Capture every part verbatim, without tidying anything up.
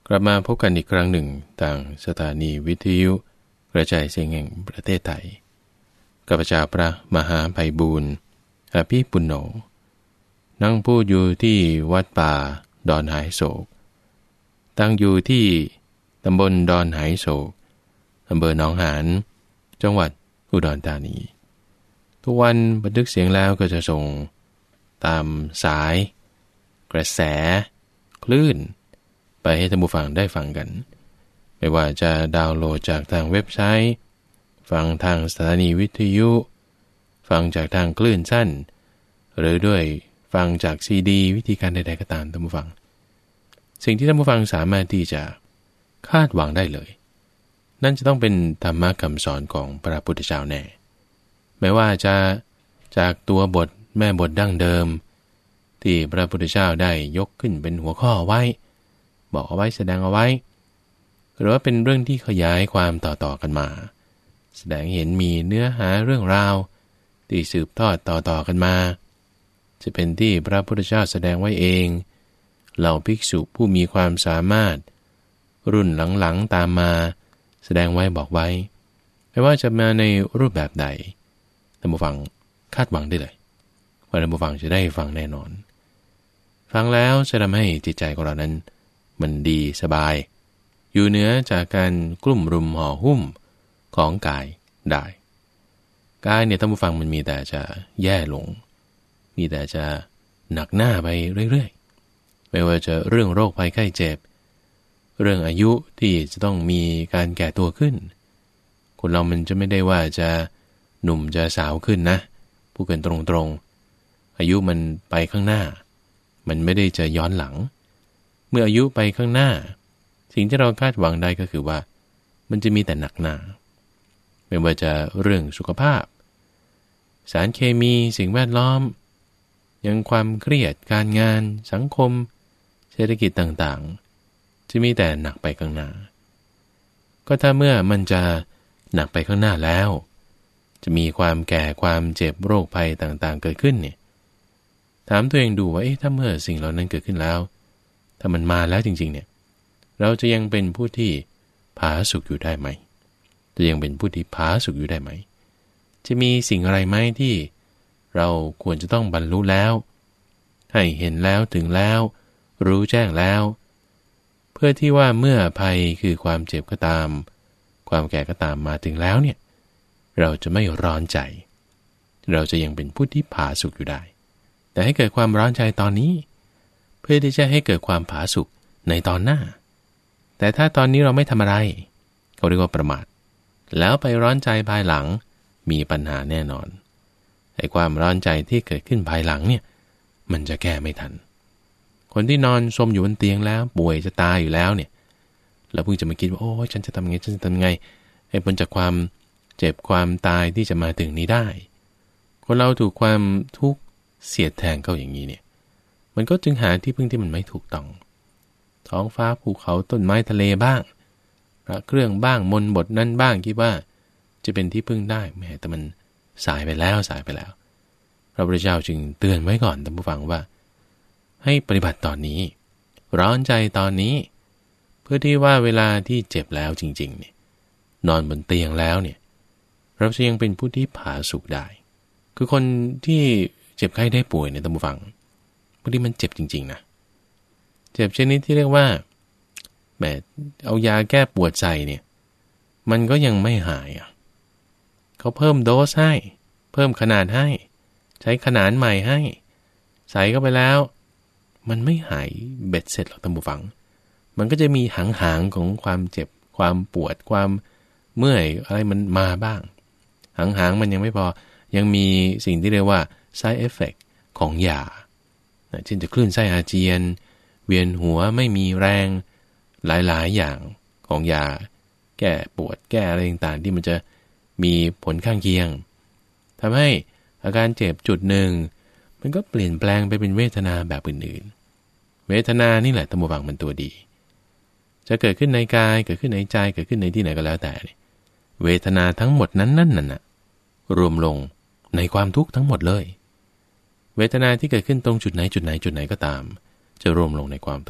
กลับมาพบกันอีกครั้งหนึ่งทางสถานีวิทยุกระจายเสียงแห่งประเทศไทยข้าพเจ้าพระมหาไพบูลย์อภิปุณโญนั่งพูดอยู่ที่วัดป่าดอนหายโศกตั้งอยู่ที่ตำบลดอนหายโศกอำเภอหนองหานจังหวัดอุดรธานีทุกวันบันทึกเสียงแล้วก็จะส่งตามสายกระแสคลื่นไปให้ท่านผู้ฟังได้ฟังกันไม่ว่าจะดาวน์โหลดจากทางเว็บไซต์ฟังทางสถานีวิทยุฟังจากทางคลื่นสั้นหรือด้วยฟังจากซีดีวิธีการใดๆก็ตามท่านผู้ฟังสิ่งที่ท่านผู้ฟังสามารถที่จะคาดหวังได้เลยนั่นจะต้องเป็นธรรมะคำสอนของพระพุทธเจ้าแน่ไม่ว่าจะจากตัวบทแม่บทดั้งเดิมที่พระพุทธเจ้าได้ยกขึ้นเป็นหัวข้อไว้บอกเอาไว้แสดงเอาไว้หรือว่าเป็นเรื่องที่ขยายความต่อๆกันมาแสดงเห็นมีเนื้อหาเรื่องราวที่สืบทอดต่อๆกันมาจะเป็นที่พระพุทธเจ้าแสดงไว้เองเหล่าภิกษุผู้มีความสามารถรุ่นหลังๆตามมาแสดงไว้บอกไว้ไม่ว่าจะมาในรูปแบบใดท่านผู้ฟังคาดหวังได้เลยว่าท่านผู้ฟังจะได้ฟังแน่นอนฟังแล้วจะทำให้จิตใจของเรานั้นมันดีสบายอยู่เหนือจากการกลุ่มรุมห่อหุ้มของกายได้กายเนี่ยท่านผู้ฟังมันมีแต่จะแย่ลงมีแต่จะหนักหน้าไปเรื่อยๆไม่ว่าจะเรื่องโรคภัยไข้เจ็บเรื่องอายุที่จะต้องมีการแก่ตัวขึ้นคนเรามันจะไม่ได้ว่าจะหนุ่มจะสาวขึ้นนะพูดกันตรงๆอายุมันไปข้างหน้ามันไม่ได้จะย้อนหลังเมื่ออายุไปข้างหน้าสิ่งที่เราคาดหวังได้ก็คือว่ามันจะมีแต่หนักหนาไม่ว่าจะเรื่องสุขภาพสารเคมีสิ่งแวดล้อมยังความเครียดการงานสังคมเศรษฐกิจต่างๆจะมีแต่หนักไปข้างหน้าก็ถ้าเมื่อมันจะหนักไปข้างหน้าแล้วจะมีความแก่ความเจ็บโรคภัยต่างๆเกิดขึ้นเนี่ยถามตัวเองดูว่าเอ๊ะถ้าเมื่อสิ่งเหล่านั้นเกิดขึ้นแล้วถ้ามันมาแล้วจริงๆเนี่ยเราจะยังเป็นผู้ที่ผาสุกอยู่ได้ไหมจะยังเป็นผู้ที่ผาสุกอยู่ได้ไหมจะมีสิ่งอะไรไหมที่เราควรจะต้องบรรลุแล้วให้เห็นแล้วถึงแล้วรู้แจ้งแล้วเพื่อที่ว่าเมื่อภัยคือความเจ็บก็ตามความแก่ก็ตามมาถึงแล้วเนี่ยเราจะไม่ร้อนใจเราจะยังเป็นผู้ที่ผาสุกอยู่ได้แต่ให้เกิดความร้อนใจตอนนี้เพื่อที่จะให้เกิดความผาสุกในตอนหน้าแต่ถ้าตอนนี้เราไม่ทำอะไรเขาเรียกว่าประมาทแล้วไปร้อนใจภายหลังมีปัญหาแน่นอนไอ้ความร้อนใจที่เกิดขึ้นภายหลังเนี่ยมันจะแก้ไม่ทันคนที่นอนซมอยู่บนเตียงแล้วป่วยจะตายอยู่แล้วเนี่ยแล้วเพิ่งจะมาคิดว่าโอ้ยฉันจะทำไงฉันจะทำไงให้พ้นจากความเจ็บความตายที่จะมาถึงนี้ได้คนเราถูกความทุกข์เสียดแทงเข้าอย่างนี้เนี่ยมันก็จึงหาที่พึ่งที่มันไม่ถูกต้องท้องฟ้าภูเขาต้นไม้ทะเลบ้างพระเครื่องบ้างมนต์บทนั้นบ้างคิดว่าจะเป็นที่พึ่งได้แม้แต่มันสายไปแล้วสายไปแล้วพระพุทธเจ้าจึงเตือนไว้ก่อนท่านผู้ฟังว่าให้ปฏิบัติตอนนี้ร้อนใจตอนนี้เพื่อที่ว่าเวลาที่เจ็บแล้วจริงๆเนี่ยนอนบนเตียงแล้วเนี่ยเราจะยังเป็นผู้ที่ผาสุกได้คือคนที่เจ็บไข้ได้ป่วยเนี่ยท่านผู้ฟังบางทีมันเจ็บจริงๆนะเจ็บชนิดที่เรียกว่าแหมเอายาแก้ปวดใจเนี่ยมันก็ยังไม่หายอ่ะเขาเพิ่มโดสให้เพิ่มขนาดให้ใช้ขนาดใหม่ให้ใส่เข้าไปแล้วมันไม่หายเบ็ดเสร็จหรอกท่านผู้ฟังมันก็จะมีหางๆของความเจ็บความปวดความเมื่อยอะไรมันมาบ้างหางๆมันยังไม่พอยังมีสิ่งที่เรียกว่า side effect ของยาเช่นจะคลื่นไส้อาเจียนเวียนหัวไม่มีแรงหลายๆอย่างของยาแก้ปวดแก้อะไรต่างๆที่มันจะมีผลข้างเคียงทำให้อาการเจ็บจุดหนึ่งมันก็เปลี่ยนแปลงไปเป็นเวทนาแบบอื่นๆเวทนานี่แหละท่านผู้ฟังมันตัวดีจะเกิดขึ้นในกายเกิดขึ้นในใจเกิดขึ้นในที่ไหนก็แล้วแต่เวทนาทั้งหมดนั้นนั่นน่ะรวมลงในความทุกข์ทั้งหมดเลยเวทนาที่เกิดขึ้นตรงจุดไหนจุดไหนจุดไหนก็ตามจะรวมลงในความทุกข์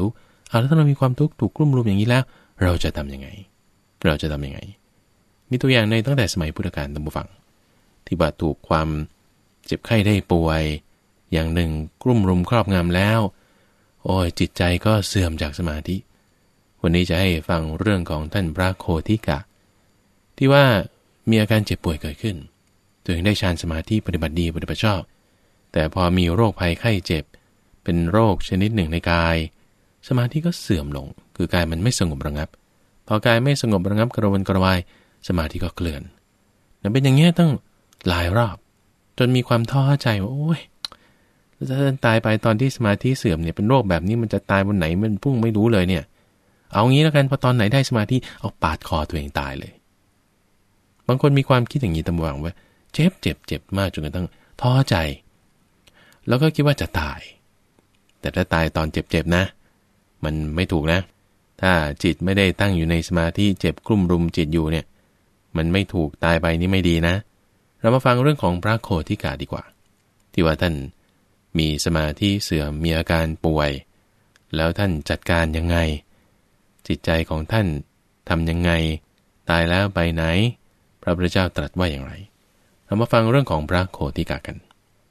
เอาแล้วถ้าเรามีความทุกข์ถูกกลุ่มรุมอย่างนี้แล้วเราจะทำยังไงเราจะทำยังไงมีตัวอย่างในตั้งแต่สมัยพุทธกาลตั้งฟังที่บาดถูกความเจ็บไข้ได้ป่วยอย่างหนึ่งกลุ่มรุมครอบงำแล้วโอ้ยจิตใจก็เสื่อมจากสมาธิวันนี้จะให้ฟังเรื่องของท่านพระโคทิกะที่ว่ามีอาการเจ็บป่วยเกิดขึ้นตัวเองได้ฌานสมาธิปฏิบัติดีปฏิบัติชอบแต่พอมีโรคภัยไข้เจ็บเป็นโรคชนิดหนึ่งในกายสมาธิก็เสื่อมลงคือกายมันไม่สงบระงับพอกายไม่สงบระงับกระวนกระวายสมาธิก็เคลื่อนนั่นเป็นอย่างเงี้ยตั้งหลายรอบจนมีความท้อใจว่าโอ้ยถ้าตายไปตอนที่สมาธิเสื่อมเนี่ยเป็นโรคแบบนี้มันจะตายบนไหนมันพุ่งไม่รู้เลยเนี่ยเอางี้แล้วกันพอตอนไหนได้สมาธิเอาปาดคอตัวเองตายเลยบางคนมีความคิดอย่างนี้ตามหวังว่าเจ็บเจ็บเจ็บมากจนกระทั่งท้อใจแล้วก็คิดว่าจะตายแต่ถ้าตายตอนเจ็บๆนะมันไม่ถูกนะถ้าจิตไม่ได้ตั้งอยู่ในสมาธิเจ็บกลุ่มรุมจิตอยู่เนี่ยมันไม่ถูกตายไปนี่ไม่ดีนะเรามาฟังเรื่องของพระโคทิกะดีกว่าที่ว่าท่านมีสมาธิเสื่อมมีอาการป่วยแล้วท่านจัดการยังไงจิตใจของท่านทำยังไงตายแล้วไปไหนพระพุทธเจ้าตรัสว่าอย่างไรเรามาฟังเรื่องของพระโคทิกะกัน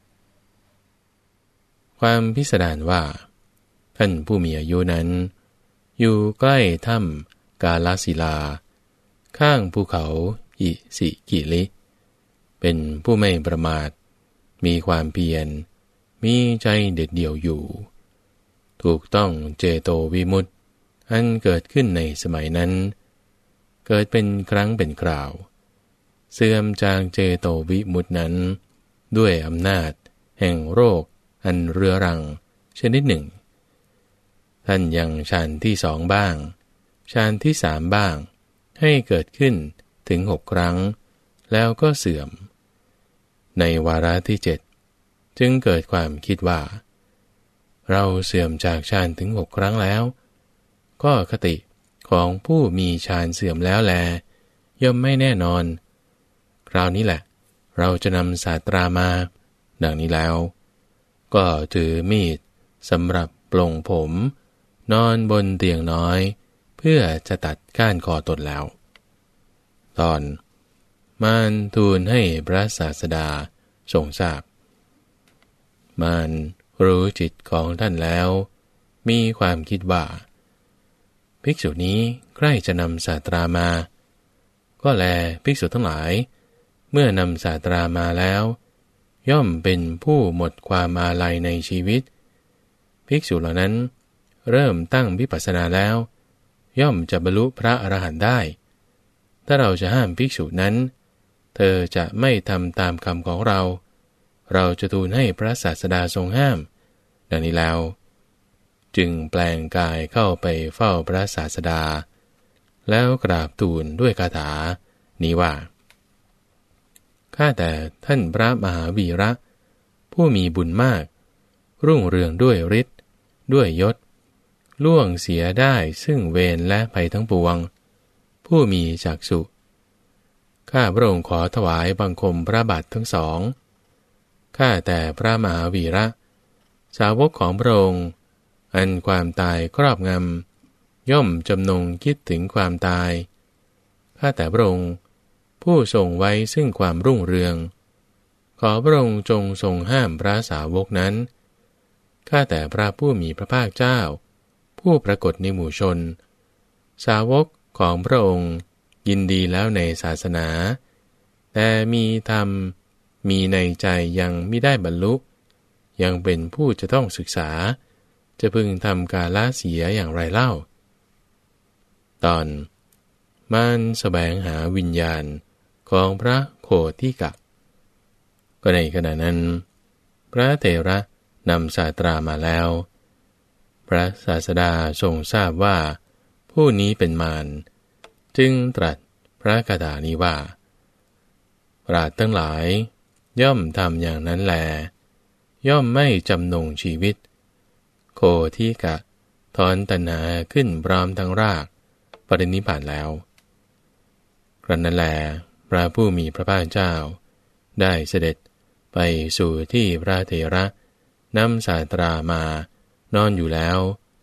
ความพิสดารว่าท่านผู้มีอายุนั้นอยู่ใกล้ถ้ำกาลศิลาข้างภูเขาอิสิกิลิเป็นผู้ไม่ประมาทมีความเพียรมีใจเด็ดเดี่ยวอยู่ถูกต้องเจโตวิมุตติอันเกิดขึ้นในสมัยนั้นเกิดเป็นครั้งเป็นคราวเสื่อมจากเจโตวิมุตตินั้นด้วยอำนาจแห่งโรคอันเรื้อรังชนิดหนึ่งท่านยังฌานที่สองบ้างฌานที่สามบ้างให้เกิดขึ้นถึงหกครั้งแล้วก็เสื่อมในวาระที่เจ็ดจึงเกิดความคิดว่าเราเสื่อมจากฌานถึงหกครั้งแล้วก็คติของผู้มีฌานเสื่อมแล้วแลย่อมไม่แน่นอนคราวนี้แหละเราจะนำศาสตรามาดังนี้แล้วก็ถือมีดสำหรับปลงผมนอนบนเตียงน้อยเพื่อจะตัดก้านคอตนแล้วตอนมารทูลให้พระศาสดาทรงทราบมารรู้จิตของท่านแล้วมีความคิดว่าภิกษุนี้ใกล้จะนำศาสตรามาก็แลภิกษุทั้งหลายเมื่อนำศาสตรามาแล้วย่อมเป็นผู้หมดความอาลัยในชีวิตภิกษุเหล่านั้นเริ่มตั้งวิปัสสนาแล้วย่อมจะบรรลุพระอรหันต์ได้ถ้าเราจะห้ามภิกษุนั้นเธอจะไม่ทำตามคำของเราเราจะทูลให้พระศาสดาทรงห้ามดังนี้แล้วจึงแปลงกายเข้าไปเฝ้าพระศาสดาแล้วกราบทูลด้วยคาถานี้ว่าข้าแต่ท่านพระมหาวีระผู้มีบุญมากรุ่งเรืองด้วยฤทธิ์ด้วยยศล่วงเสียได้ซึ่งเวรและภัยทั้งปวงผู้มีจักษุข้าพระองค์ขอถวายบังคมพระบาททั้งสองข้าแต่พระมหาวีระสาวกของพระองค์อันความตายครอบงำย่อมจำนงคิดถึงความตายข้าแต่พระองค์ผู้ทรงไว้ซึ่งความรุ่งเรืองขอพระองค์จงทรงห้ามพระสาวกนั้นข้าแต่พระผู้มีพระภาคเจ้าผู้ปรากฏในหมู่ชนสาวกของพระองค์ยินดีแล้วในศาสนาแต่มีธรรมมีในใจยังมิได้บรรลุยังเป็นผู้จะต้องศึกษาจะพึงทำกาละเสียอย่างไรเล่าตอนมารแสวงหาวิญญาณของพระโคทิกะก็ในขณะนั้นพระเถระนำศาสตรามาแล้วพระศาสดาทรงทราบว่าผู้นี้เป็นมารจึงตรัสพระคาถานี้ว่าปราชญ์ทั้งหลายย่อมทำอย่างนั้นแลย่อมไม่จำนงชีวิตโคทิกะถอนตัณหาขึ้นพร้อมทั้งรากปรินิพพานแล้วครั้นนั้นแลพระผู้มีพระภาคเจ้าได้เสด็จไปสู่ที่พระเถระนำศาสตรามานอนอยู่แล้ว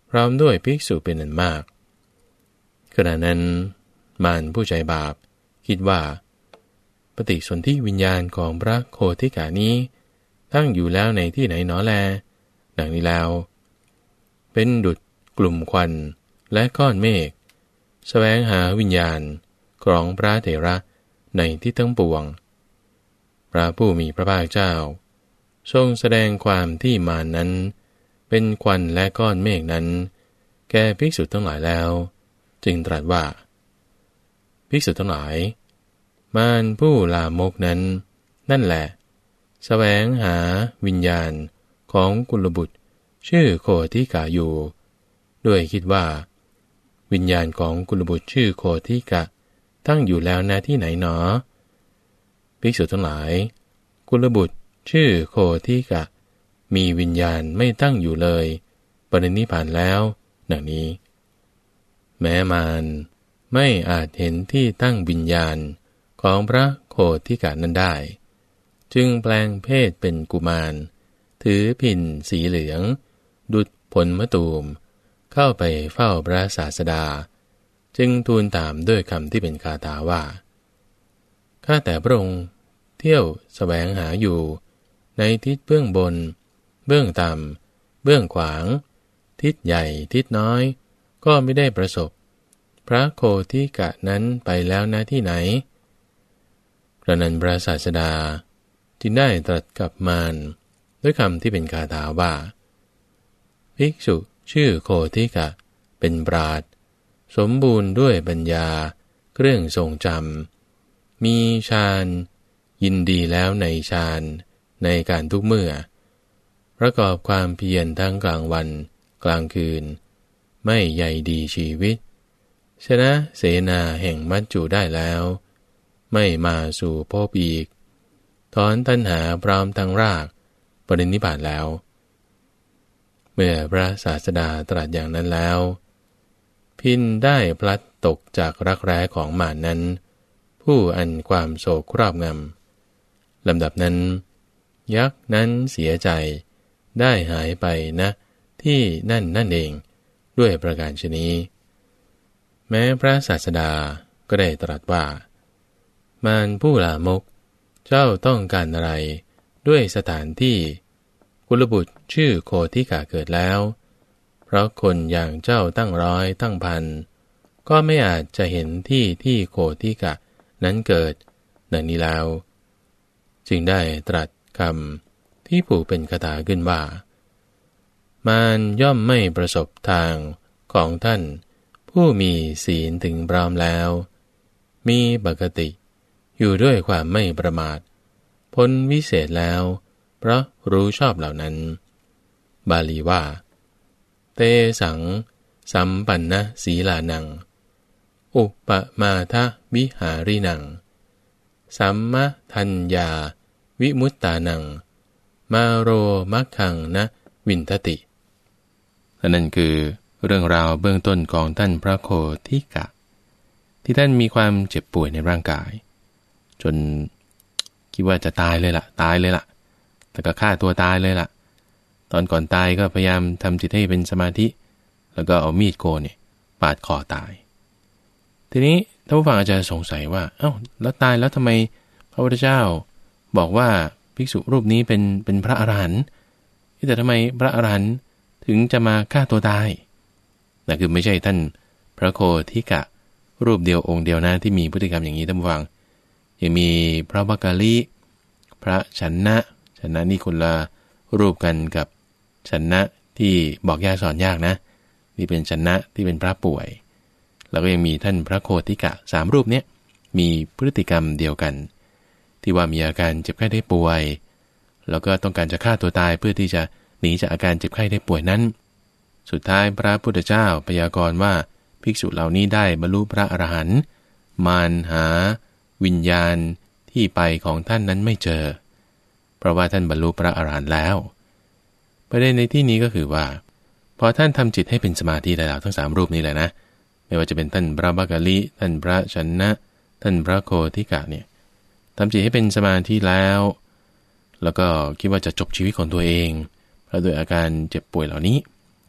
พร้อมด้วยภิกษุเป็นอันมากขณะนั้นมารผู้ใจบาปคิดว่าปฏิสนธิวิญญาณของพระโคทิกานี้ตั้งอยู่แล้วในที่ไหนหนอแลดังนี้แล้วเป็นดุจกลุ่มควันและก้อนเมฆแสวงหาวิญญาณของพระเถระในที่ทั้งปวงพระผู้มีพระภาคเจ้าทรงแสดงความที่มารนั้นเป็นควันและก้อนเมฆนั้นแก่ภิกษุทั้งหลายแล้วจึงตรัสว่าภิกษุทั้งหลายมารผู้ลามกนั้นนั่นแหละแสวงหาวิญญาณของกุลบุตรชื่อโคทิกาอยู่ด้วยคิดว่าวิญญาณของกุลบุตรชื่อโคทิกะตั้งอยู่แล้วณที่ไหนหนอภิกษุทั้งหลายกุลบุตรชื่อโคทิกะมีวิญญาณไม่ตั้งอยู่เลยปรินิพพานแล้วดังนี้แม้มารไม่อาจเห็นที่ตั้งวิญญาณของพระโคทิกะนั้นได้จึงแปลงเพศเป็นกุมารถือพิณสีเหลืองดุจผลมะตูมเข้าไปเฝ้าพระศาสดาจึงทูลตามด้วยคำที่เป็นคาถาว่าข้าแต่พระองค์เที่ยวแสวงหาอยู่ในทิศเบื้องบนเบื้องต่ำเบื้องขวางทิศใหญ่ทิศน้อยก็ไม่ได้ประสบพระโคทิกะนั้นไปแล้วณที่ไหนกระนั้นพระศาสดาจึงได้ตรัสกับมารด้วยคำที่เป็นคาถาว่าภิกษุชื่อโคทิกะเป็นปราชญ์สมบูรณ์ด้วยปัญญาเครื่องทรงจำมีฌานยินดีแล้วในฌานในการทุกเมื่อประกอบความเพียรทั้งกลางวันกลางคืนไม่ใยดีชีวิตชนะเสนาแห่งมัจจุได้แล้วไม่มาสู่ภพอีกถอนตัณหาพร้อมทั้งรากปรินิพพานแล้วเมื่อพระศาสดาตรัสอย่างนั้นแล้วพิณได้พลัดตกจากรักแร้ของมารนั้นผู้อันความโศกครอบงำลำดับนั้นยักษ์นั้นเสียใจได้หายไปนะที่นั่นนั่นเองด้วยประการชนี้แม้พระศาสดาก็ได้ตรัสว่ามารผู้ลามกเจ้าต้องการอะไรด้วยสถานที่กุลบุตรชื่อโคทิกะเกิดแล้วเพราะคนอย่างเจ้าตั้งร้อยตั้งพันก็ไม่อาจจะเห็นที่ที่โคทิกะนั้นเกิดดังนี้แล้วจึงได้ตรัสคำที่ผูกเป็นคาถาขึ้นว่ามารย่อมไม่ประสบทางของท่านผู้มีศีลถึงพร้อมแล้วมีปกติอยู่ด้วยความไม่ประมาทพ้นวิเศษแล้วเพราะรู้ชอบเหล่านั้นบาลีว่าเตสังสัมปันนะสีลานังอุปมาทะวิหารินังสัมมะทัญญาวิมุตตานังมาโรมัคคังนะวินทตินั่นคือเรื่องราวเบื้องต้นของท่านพระโคทิกะที่ท่านมีความเจ็บป่วยในร่างกายจนคิดว่าจะตายเลยล่ะตายเลยล่ะแต่ก็ฆ่าตัวตายเลยล่ะตอนก่อนตายก็พยายามทำจิตให้เป็นสมาธิแล้วก็เอามีดโกนเนี่ยปาดคอตายทีนี้ท่านผู้ฟังอาจจะสงสัยว่าเอ้าแล้วตายแล้วทำไมพระพุทธเจ้าบอกว่าภิกษุรูปนี้เป็นเป็นพระอรหันต์แต่ทำไมพระอรหันต์ถึงจะมาฆ่าตัวตายนั่นคือไม่ใช่ท่านพระโคทิกะรูปเดียวองค์เดียวนะที่มีพฤติกรรมอย่างนี้ท่านผู้ฟังยังมีพระวักกะลิพระฉันนะฉันนะนี่คนละรูปกันกับฉันนะที่บอกยากสอนยากนะนี่เป็นฉันนะที่เป็นพระป่วยแล้วก็ยังมีท่านพระโคทิกะสามรูปเนี้ยมีพฤติกรรมเดียวกันที่ว่ามีอาการเจ็บไข้ได้ป่วยแล้วก็ต้องการจะฆ่าตัวตายเพื่อที่จะหนีจากอาการเจ็บไข้ได้ป่วยนั้นสุดท้ายพระพุทธเจ้าพยากรณ์ว่าภิกษุเหล่านี้ได้บรรลุพระอรหันต์มารหาวิญญาณที่ไปของท่านนั้นไม่เจอเพราะว่าท่านบรรลุพระอรหันต์แล้วประเด็นในที่นี้ก็คือว่าพอท่านทำจิตให้เป็นสมาธิได้แล้วทั้งสามรูปนี้แหละนะไม่ว่าจะเป็นท่านพระวักกะลิท่านพระชนะท่านพระโคทิกะเนี่ยทำจิตให้เป็นสมาธิแล้วแล้วก็คิดว่าจะจบชีวิตของตัวเองเพราะโดยอาการเจ็บป่วยเหล่านี้ใน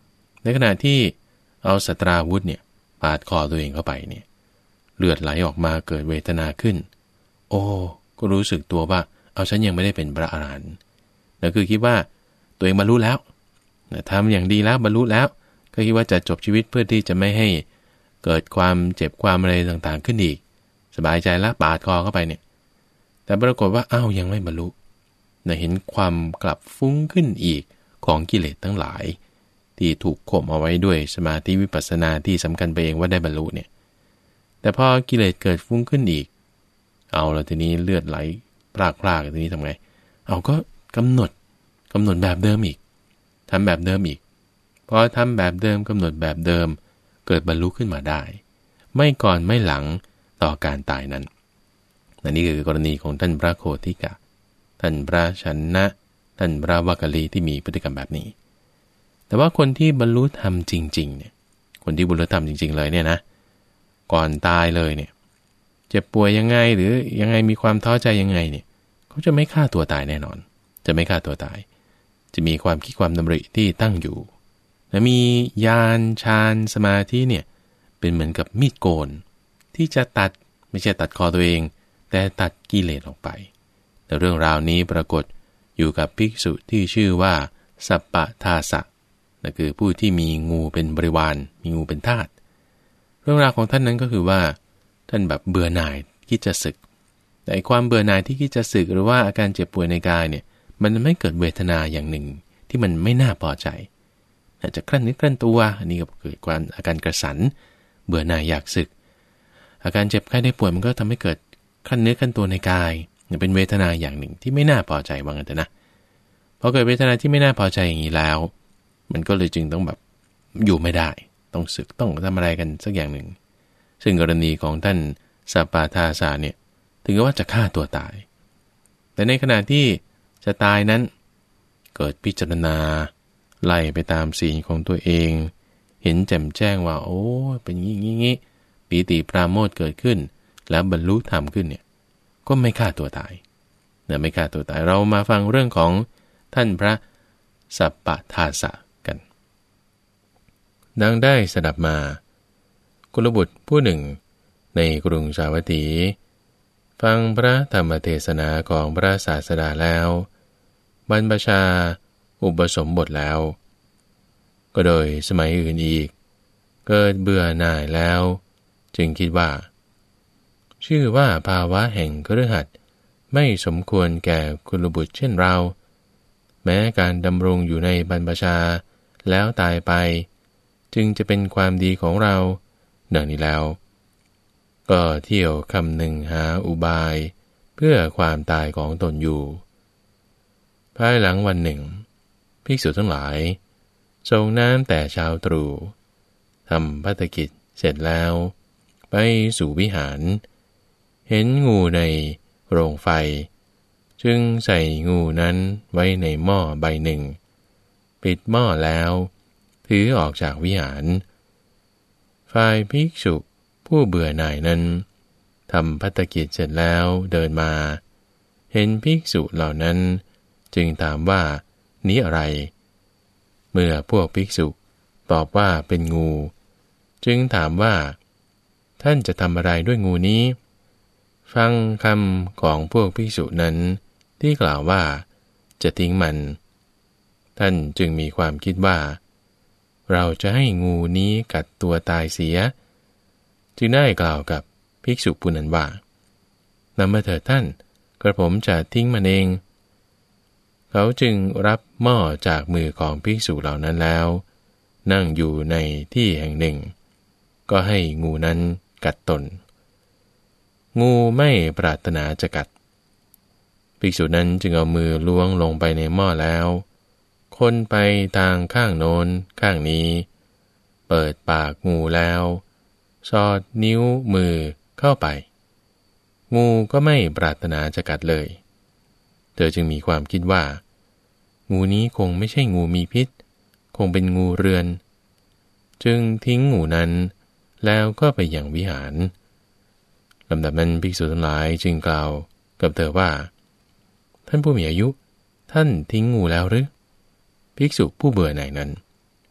ในขณะที่เอาสตราวุธเนี่ยปาดคอตัวเองเข้าไปเนี่ยเลือดไหลออกมาเกิดเวทนาขึ้นโอ้ก็รู้สึกตัวว่าเอาฉันยังไม่ได้เป็นพระอรหันต์นั่นคือคิดว่าตัวเองบรรลุแล้วทำอย่างดีแล้วบรรลุแล้วก็คิดว่าจะจบชีวิตเพื่อที่จะไม่ให้เกิดความเจ็บความอะไรต่างๆขึ้นอีกสบายใจแล้วปาดคอเข้าไปเนี่ยแต่ปรากฏว่าอ้าวยังไม่บรรลุเห็นความกลับฟุ้งขึ้นอีกของกิเลสทั้งหลายที่ถูกข่มเอาไว้ด้วยสมาธิวิปัสสนาที่สำคัญไปเองว่าได้บรรลุเนี่ยแต่พอกิเลสเกิดฟุ้งขึ้นอีกเอาแล้วทีนี้เลือดไหลพรากๆทีนี้ทำไงเอาก็กำหนดกำหนดแบบเดิมอีกทำแบบเดิมอีกพอทำแบบเดิมกำหนดแบบเดิมเกิดบรรลุขึ้นมาได้ไม่ก่อนไม่หลังต่อการตายนั้นนั่นนี่คือกรณีของท่านพระโคติกะท่านพระชนะท่านพระวักกลีที่มีพฤติกรรมแบบนี้แต่ว่าคนที่บรรลุธรรมจริงๆเนี่ยคนที่บรรลุธรรมจริงๆเลยเนี่ยนะก่อนตายเลยเนี่ยเจ็บป่วยยังไงหรือยังไงมีความท้อใจยังไงเนี่ยเขาจะไม่ฆ่าตัวตายแน่นอนจะไม่ฆ่าตัวตายจะมีความคิดความดำริที่ตั้งอยู่และมีญาณฌานสมาธิเนี่ยเป็นเหมือนกับมีดโกนที่จะตัดไม่ใช่ตัดคอตัวเองแต่ตัดกิเลสออกไปแต่เรื่องราวนี้ปรากฏอยู่กับภิกษุที่ชื่อว่าสัปปทาสะนั่นคือผู้ที่มีงูเป็นบริวารมีงูเป็นทาสเรื่องราวของท่านนั้นก็คือว่าท่านแบบเบื่อหน่ายคิดจะสึกแต่ความเบื่อหน่ายที่คิดจะสึกหรือว่าอาการเจ็บป่วยในกายเนี่ยมันไม่เกิดเวทนาอย่างหนึ่งที่มันไม่น่าพอใจอาจจะกลั้นนึกกลั้นตัวอันนี้ก็เกิดความอาการกระสันเบื่อหน่ายอยากสึกอาการเจ็บไข้ได้ป่วยมันก็ทำให้เกิดกลั้นเนื้อกลั้นตัวในกายเป็นเวทนาอย่างหนึ่งที่ไม่น่าพอใจว่างั้นเถอะนะพอเกิดเวทนาที่ไม่น่าพอใจอย่างนี้แล้วมันก็เลยจึงต้องแบบอยู่ไม่ได้ต้องสึกต้องทำอะไรกันสักอย่างหนึ่งซึ่งกรณีของท่านสัปปทาสะเนี่ยถึงกับว่าจะฆ่าตัวตายแต่ในขณะที่จะตายนั้นเกิดพิจารณาไล่ไปตามศีลของตัวเองเห็นแจ่มแจ้งว่าโอ้เป็นงี้งี้งี้ปีติปราโมทย์เกิดขึ้นแล้วบรรลุธรรมขึ้นเนี่ยก็ไม่ฆ่าตัวตายเนี่ยไม่ฆ่าตัวตายเรามาฟังเรื่องของท่านพระสัปปทาสะกันดังได้สดับมากุลบุตรผู้หนึ่งในกรุงสาวัตถีฟังพระธรรมเทศนาของพระศาสดาแล้วบรรพชาอุปสมบทแล้วก็โดยสมัยอื่นอีกเกิดเบื่อหน่ายแล้วจึงคิดว่าชื่อว่าภาวะแห่งคฤหัสถ์ไม่สมควรแก่กุลบุตรเช่นเราแม้การดำรงอยู่ในบรรพชาแล้วตายไปจึงจะเป็นความดีของเราดังนี้แล้วก็เที่ยวคำหนึ่งหาอุบายเพื่อความตายของตนอยู่ภายหลังวันหนึ่งภิกษุทั้งหลายส่งน้ำแต่เช้าตรู่ทำภัตกิจเสร็จแล้วไปสู่วิหารเห็นงูในโรงไฟจึงใส่งูนั้นไว้ในหม้อใบหนึ่งปิดหม้อแล้วถือออกจากวิหารฝ่ายภิกษุผู้เบื่อหน่ายนั้นทำภัตกิจเสร็จแล้วเดินมาเห็นภิกษุเหล่านั้นจึงถามว่านี้อะไรเมื่อพวกภิกษุตอบว่าเป็นงูจึงถามว่าท่านจะทำอะไรด้วยงูนี้ฟังคำของพวกภิกษุนั้นที่กล่าวว่าจะทิ้งมันท่านจึงมีความคิดว่าเราจะให้งูนี้กัดตัวตายเสียจึงได้กล่าวกับภิกษุผู้นั้นว่านำมาเถิดท่านกระผมจะทิ้งมันเองเขาจึงรับหม้อจากมือของภิกษุเหล่านั้นแล้วนั่งอยู่ในที่แห่งหนึ่งก็ให้งูนั้นกัดตนงูไม่ปรารถนาจะกัดภิกษุนั้นจึงเอามือล้วงลงไปในหม้อแล้วคนไปทางข้างโน้นข้างนี้เปิดปากงูแล้วสอดนิ้วมือเข้าไปงูก็ไม่ปรารถนาจะกัดเลยเธอจึงมีความคิดว่างูนี้คงไม่ใช่งูมีพิษคงเป็นงูเรือนจึงทิ้งงูนั้นแล้วก็ไปยังวิหารลำดับนั้นภิกษุทั้งหลายจึงกล่าวกับเธอว่าท่านผู้มีอายุท่านทิ้งงูแล้วหรือภิกษุผู้เบื่อหน่ายนั้น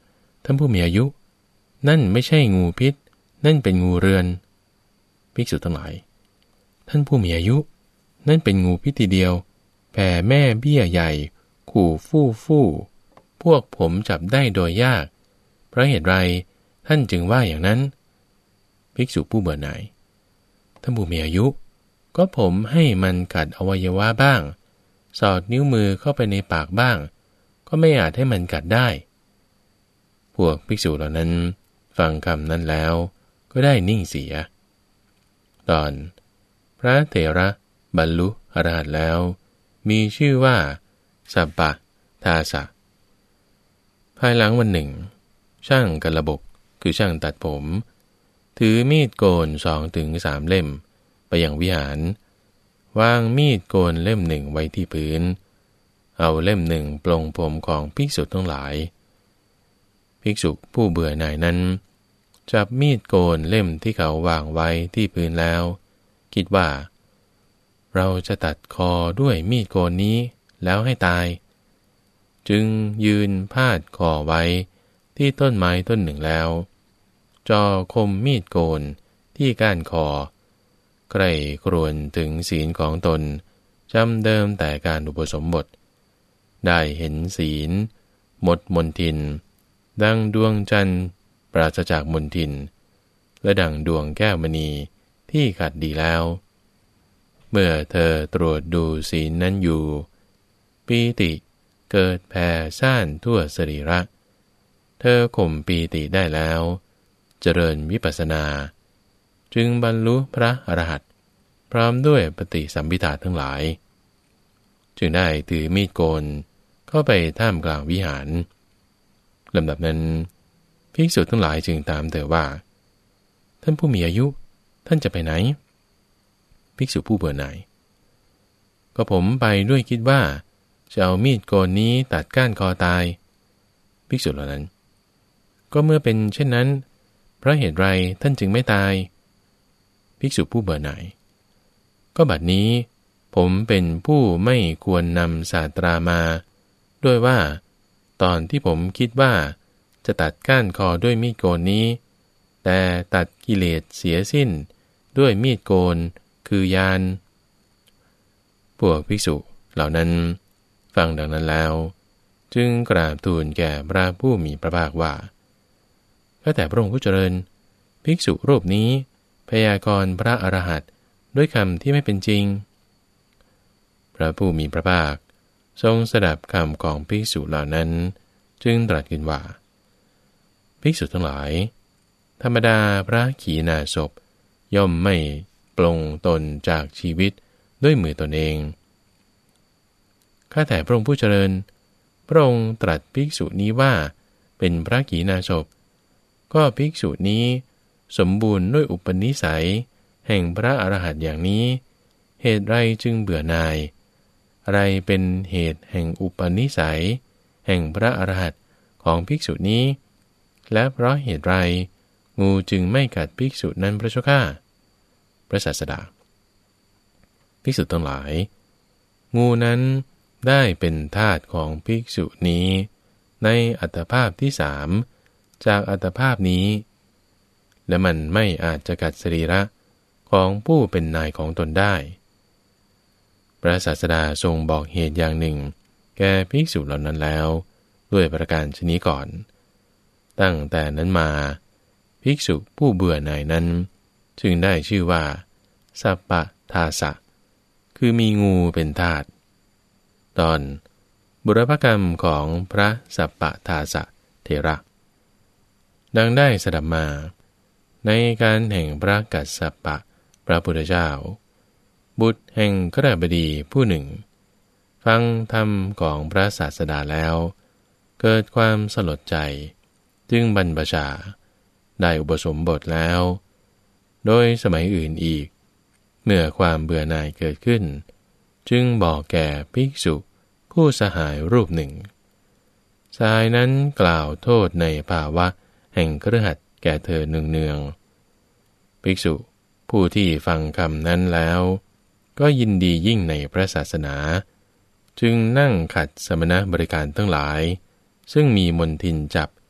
ท่านผู้มีอายุนั่นไม่ใช่งูพิษนั่นเป็นงูเรือนภิกษุทั้งหลายท่านผู้มีอายุนั่นเป็นงูพิษทีเดียวแผ่แม่เบี้ยใหญ่ขู่ฟู่ฟู่พวกผมจับได้โดยยากเพราะเหตุไรท่านจึงว่าอย่างนั้นภิกษุผู้เบื่อหน่ายท่านผู้มีอายุก็ผมให้มันกัดอวัยวะบ้างสอดนิ้วมือเข้าไปในปากบ้างก็ไม่อาจให้มันกัดได้พวกภิกษุเหล่านั้นฟังคำนั้นแล้วก็ได้นิ่งเสียตอนพระเถระบรรลุอรหันต์แล้วมีชื่อว่าสัปปะทาสะภายหลังวันหนึ่งช่างกระบกคือช่างตัดผมถือมีดโกนสองถึงสามเล่มไปยังวิหารวางมีดโกนเล่มหนึ่งไว้ที่พื้นเอาเล่มหนึ่งปลงผมของภิกษุทั้งหลายภิกษุผู้เบื่อหน่ายนั้นจับมีดโกนเล่มที่เขาวางไว้ที่พื้นแล้วคิดว่าเราจะตัดคอด้วยมีดโกนนี้แล้วให้ตายจึงยืนพาดคอไว้ที่ต้นไม้ต้นหนึ่งแล้วจ่อคมมีดโกนที่ก้านคอใคร่ครวญถึงศีลของตนจำเดิมแต่การอุปสมบทได้เห็นศีลหมดมนทินดังดวงจันทร์ปราศจากมนทินและดังดวงแก้วมณีที่ขัดดีแล้วเมื่อเธอตรวจดูศีลนั้นอยู่ปีติเกิดแผ่ซ่านทั่วสรีระเธอข่มปีติได้แล้วเจริญวิปัสสนาจึงบรรลุพระอรหันต์พร้อมด้วยปฏิสัมภิทาทั้งหลายจึงได้ถือมีดโกนเข้าไปท่ามกลางวิหารลำดับนั้นภิกษุทั้งหลายจึงถามเธอว่าท่านผู้มีอายุท่านจะไปไหนภิกษุผู้เบื่อหน่ายก็ผมไปด้วยคิดว่าจะเอามีดโกนนี้ตัดก้านคอตายภิกษุเหล่านั้นก็เมื่อเป็นเช่นนั้นเพราะเหตุไรท่านจึงไม่ตายภิกษุผู้เบื่อหน่ายก็บัดนี้ผมเป็นผู้ไม่ควรนำศาสตรามาด้วยว่าตอนที่ผมคิดว่าจะตัดก้านคอด้วยมีดโกนนี้แต่ตัดกิเลสเสียสิ้นด้วยมีดโกนคือยานพวกภิกษุเหล่านั้นฟังดังนั้นแล้วจึงกราบทูลแก่พระผู้มีพระภาคว่าข้าแต่พระองค์ผู้เจริญภิกษุรูปนี้พยากรณ์พระอรหันต์ด้วยคำที่ไม่เป็นจริงพระผู้มีพระภาคทรงสดับคำของภิกษุเหล่านั้นจึงตรัสขึ้นว่าภิกษุทั้งหลายธรรมดาพระขีณาสพย่อมไม่ปลงตนจากชีวิตด้วยมือตนเองข้าแต่พระองค์ผู้เจริญพระองค์ตรัสภิกษุนี้ว่าเป็นพระขีณาสพก็ภิกษุนี้สมบูรณ์ด้วยอุปนิสัยแห่งพระอรหันต์อย่างนี้เหตุไรจึงเบื่อหน่ายอะไรเป็นเหตุแห่งอุปนิสัยแห่งพระอรหันต์ของภิกษุนี้และเพราะเหตุไรงูจึงไม่กัดภิกษุนั้นพระเจ้าข้าพระศาสดาภิกษุทั้งหลายงูนั้นได้เป็นทาสของภิกษุนี้ในอัตภาพที่สามจากอัตภาพนี้และมันไม่อาจจะกัดสรีระของผู้เป็นนายของตนได้พระศาสดาทรงบอกเหตุอย่างหนึ่งแก่ภิกษุเหล่านั้นแล้วด้วยประการชนี้ก่อนตั้งแต่นั้นมาภิกษุผู้เบื่อหน่ายนั้นจึงได้ชื่อว่าสัปปะทาสะคือมีงูเป็นทาสตอนบุรพกรรมของพระสัปปะทาสะเถระดังได้สดับมาในการแห่งพระกัสสปะพระพุทธเจ้าบุตรแห่งกฤหบดีผู้หนึ่งฟังธรรมของพระศาสดาแล้วเกิดความสลดใจจึงบรรพชาได้อุปสมบทแล้วโดยสมัยอื่นอีกเมื่อความเบื่อหน่ายเกิดขึ้นจึงบอกแก่ภิกษุผู้สหายรูปหนึ่งสหายนั้นกล่าวโทษในภาวะแห่งคฤหัสถ์แก่เธอเนืองๆภิกษุผู้ที่ฟังคำนั้นแล้วก็ยินดียิ่งในพระศาสนาจึงนั่งขัดสมณบริการทั้งหลายซึ่งมีมนทินจับ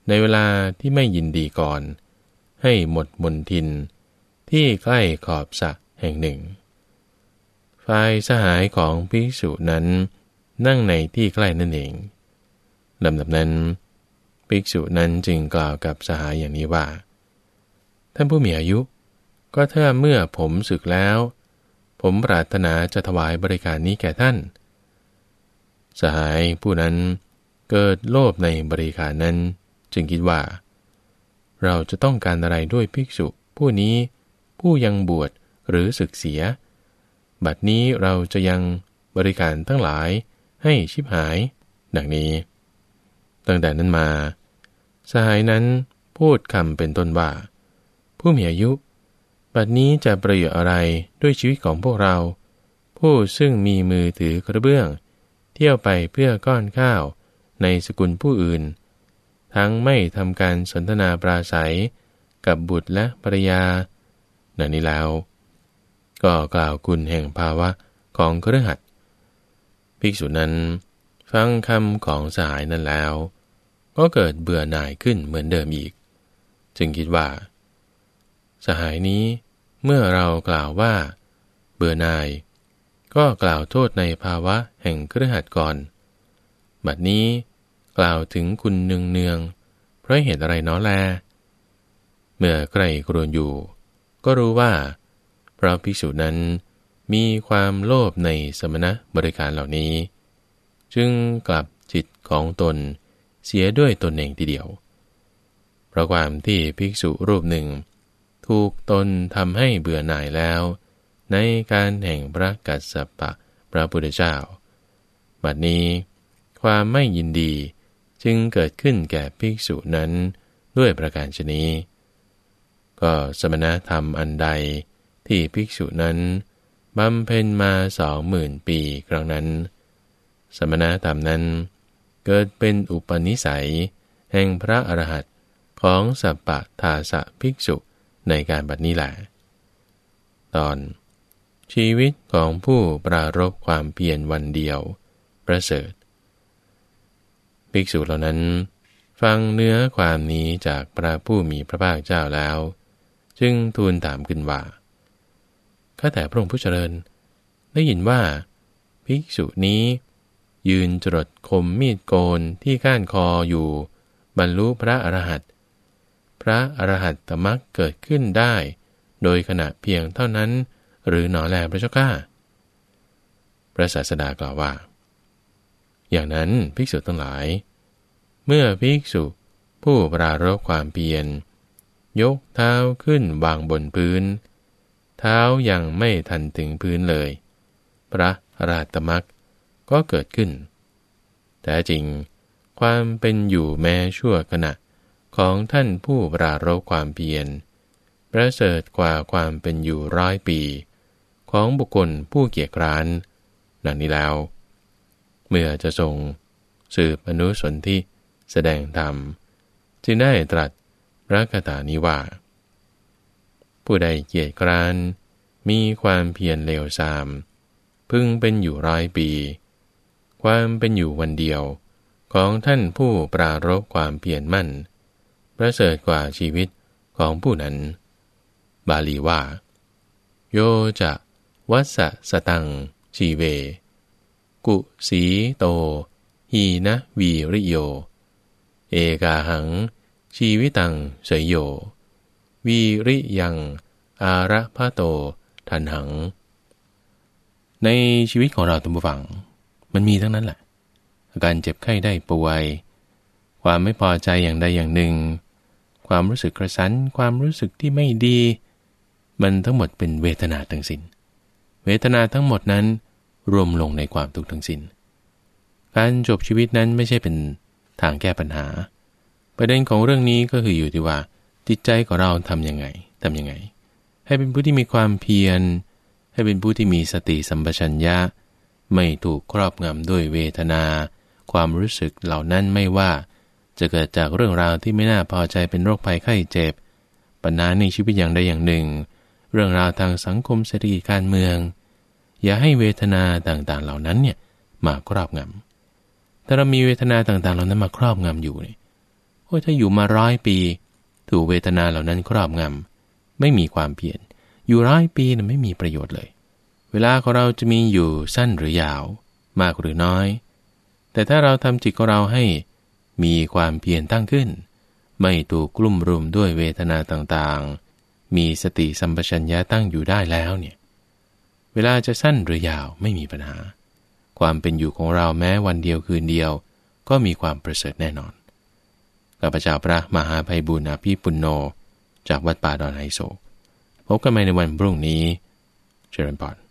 ในเวลาที่ไม่ยินดีก่อนให้หมดมนทินที่ใกล้ขอบสระแห่งหนึ่งฝ่ายสหายของภิกษุนั้นนั่งในที่ใกล้นั่นเองลำดับนั้นภิกษุนั้นจึงกล่าวกับสหายอย่างนี้ว่าท่านผู้มีอายุก็ถ้าเมื่อผมสึกแล้วผมปรารถนาจะถวายบริการนี้แก่ท่านสหายผู้นั้นเกิดโลภในบริการนั้นจึงคิดว่าเราจะต้องการอะไรด้วยภิกษุผู้นี้ผู้ยังบวชหรือศึกเสียบัดนี้เราจะยังบริการทั้งหลายให้ชิบหายดังนี้ตั้งแต่นั้นมาสหายนั้นพูดคำเป็นต้นว่าผู้มีอายุบัดนี้จะประโยชน์อะไรด้วยชีวิตของพวกเราผู้ซึ่งมีมือถือกระเบื้องเที่ยวไปเพื่อก้อนข้าวในสกุลผู้อื่นทั้งไม่ทำการสนทนาปราศัยกับบุตรและภรรยาดังนี้แล้วก็กล่าวคุณแห่งภาวะของคฤหัสถ์ภิกษุนั้นฟังคำของสหายนั้นแล้วก็เกิดเบื่อหน่ายขึ้นเหมือนเดิมอีกจึงคิดว่าสหายนี้เมื่อเรากล่าวว่าเบื่อหน่ายก็กล่าวโทษในภาวะแห่งคฤหัสถ์ก่อนบัดนี้กล่าวถึงคุณเนืองๆเพราะเหตุอะไรน้อแลเมื่อใกล้กรวนอยู่ก็รู้ว่าเพราะภิกษุนั้นมีความโลภในสมณบริการเหล่านี้จึงกลับจิตของตนเสียด้วยตนเองทีเดียวเพราะความที่ภิกษุรูปหนึ่งถูกตนทำให้เบื่อหน่ายแล้วในการแห่งพระกัสสปะพระพุทธเจ้าบัดนี้ความไม่ยินดีจึงเกิดขึ้นแก่ภิกษุนั้นด้วยประการฉะนี้ก็สมณธรรมอันใดที่ภิกษุนั้นบำเพ็ญมาสองหมื่นปีครั้งนั้นสมณธรรมนั้นเกิดเป็นอุปนิสัยแห่งพระอรหันต์ของสัปปะทาสะภิกษุในการบัดนี้แหละตอนชีวิตของผู้ปรารภความเพียรวันเดียวประเสริฐภิกษุเหล่านั้นฟังเนื้อความนี้จากพระผู้มีพระภาคเจ้าแล้วจึงทูลถามขึ้นว่าข้าแต่พระองค์ผู้เจริญได้ยินว่าภิกษุนี้ยืนจรดคมมีดโกนที่ก้านคออยู่บรรลุพระอรหันต์พระอรหัตตมรรคเกิดขึ้นได้โดยขณะเพียงเท่านั้นหรือหนอแลพระเจ้าข้าพระศาสดากล่าวว่าอย่างนั้นภิกษุทั้งหลายเมื่อภิกษุผู้ปรารภความเพียรยกเท้าขึ้นวางบนพื้นเท้ายังไม่ทันถึงพื้นเลยพระอรหัตตมรรคก็เกิดขึ้นแต่จริงความเป็นอยู่แม้ชั่วขณะของท่านผู้ปรารภความเพียรประเสริฐกว่าความเป็นอยู่ร้อยปีของบุคคลผู้เกียจคร้านดังนี้แล้วเมื่อจะทรงสืบอนุสนธิแสดงธรรมจึงได้ตรัสพระคาถานี้ว่าผู้ใดเกียจคร้านมีความเพียรเลวทรามพึงเป็นอยู่ร้อยปีความเป็นอยู่วันเดียวของท่านผู้ปรารภความเพียรมั่นประเสริฐกว่าชีวิตของผู้นั้นบาลีว่าโยจะวัสสะสตังชีเวกุสีโตหีนะวีริโยเอกาหังชีวิตังเสยโยวีริยังอาระพะโตทันหังในชีวิตของเราท่านผู้ฟังมันมีทั้งนั้นแหละอาการเจ็บไข้ได้ป่วยความไม่พอใจอย่างใดอย่างหนึ่งความรู้สึกกระสันความรู้สึกที่ไม่ดีมันทั้งหมดเป็นเวทนาทั้งสิ้นเวทนาทั้งหมดนั้นรวมลงในความทุกข์ทั้งสิ้นการจบชีวิตนั้นไม่ใช่เป็นทางแก้ปัญหาประเด็นของเรื่องนี้ก็คืออยู่ที่ว่าจิตใจของเราทำยังไงทำยังไงให้เป็นผู้ที่มีความเพียรให้เป็นผู้ที่มีสติสัมปชัญญะไม่ถูกครอบงำด้วยเวทนาความรู้สึกเหล่านั้นไม่ว่าจะเกิดจากเรื่องราวที่ไม่น่าพอใจเป็นโรคภัยไข้เจ็บปัญหาในชีวิตอย่างใดอย่างหนึ่งเรื่องราวทางสังคมเศรษฐกิจการเมืองอย่าให้เวทนาต่างๆเหล่านั้นเนี่ยมาครอบงำถ้าเรามีเวทนาต่างๆเหล่านั้นมาครอบงำอยู่เนี่ยโอ้ยถ้าอยู่มาร้อยปีถูกเวทนาเหล่านั้นครอบงำไม่มีความเพียรอยู่ร้อยปีน่ะไม่มีประโยชน์เลยเวลาของเราจะมีอยู่สั้นหรือยาวมากหรือน้อยแต่ถ้าเราทำจิตของเราให้มีความเพียรตั้งขึ้นไม่ถูกกลุ่มรุมด้วยเวทนาต่างๆมีสติสัมปชัญญะตั้งอยู่ได้แล้วเนี่ยเวลาจะสั้นหรือยาวไม่มีปัญหาความเป็นอยู่ของเราแม้วันเดียวคืนเดียวก็มีความประเสริฐแน่นอนข้าพเจ้าพระมหาไพบูลย์อภิปุณโญจากวัดป่าดอนไฮโศกพบกันใหม่ในวันพรุ่งนี้เจริญพร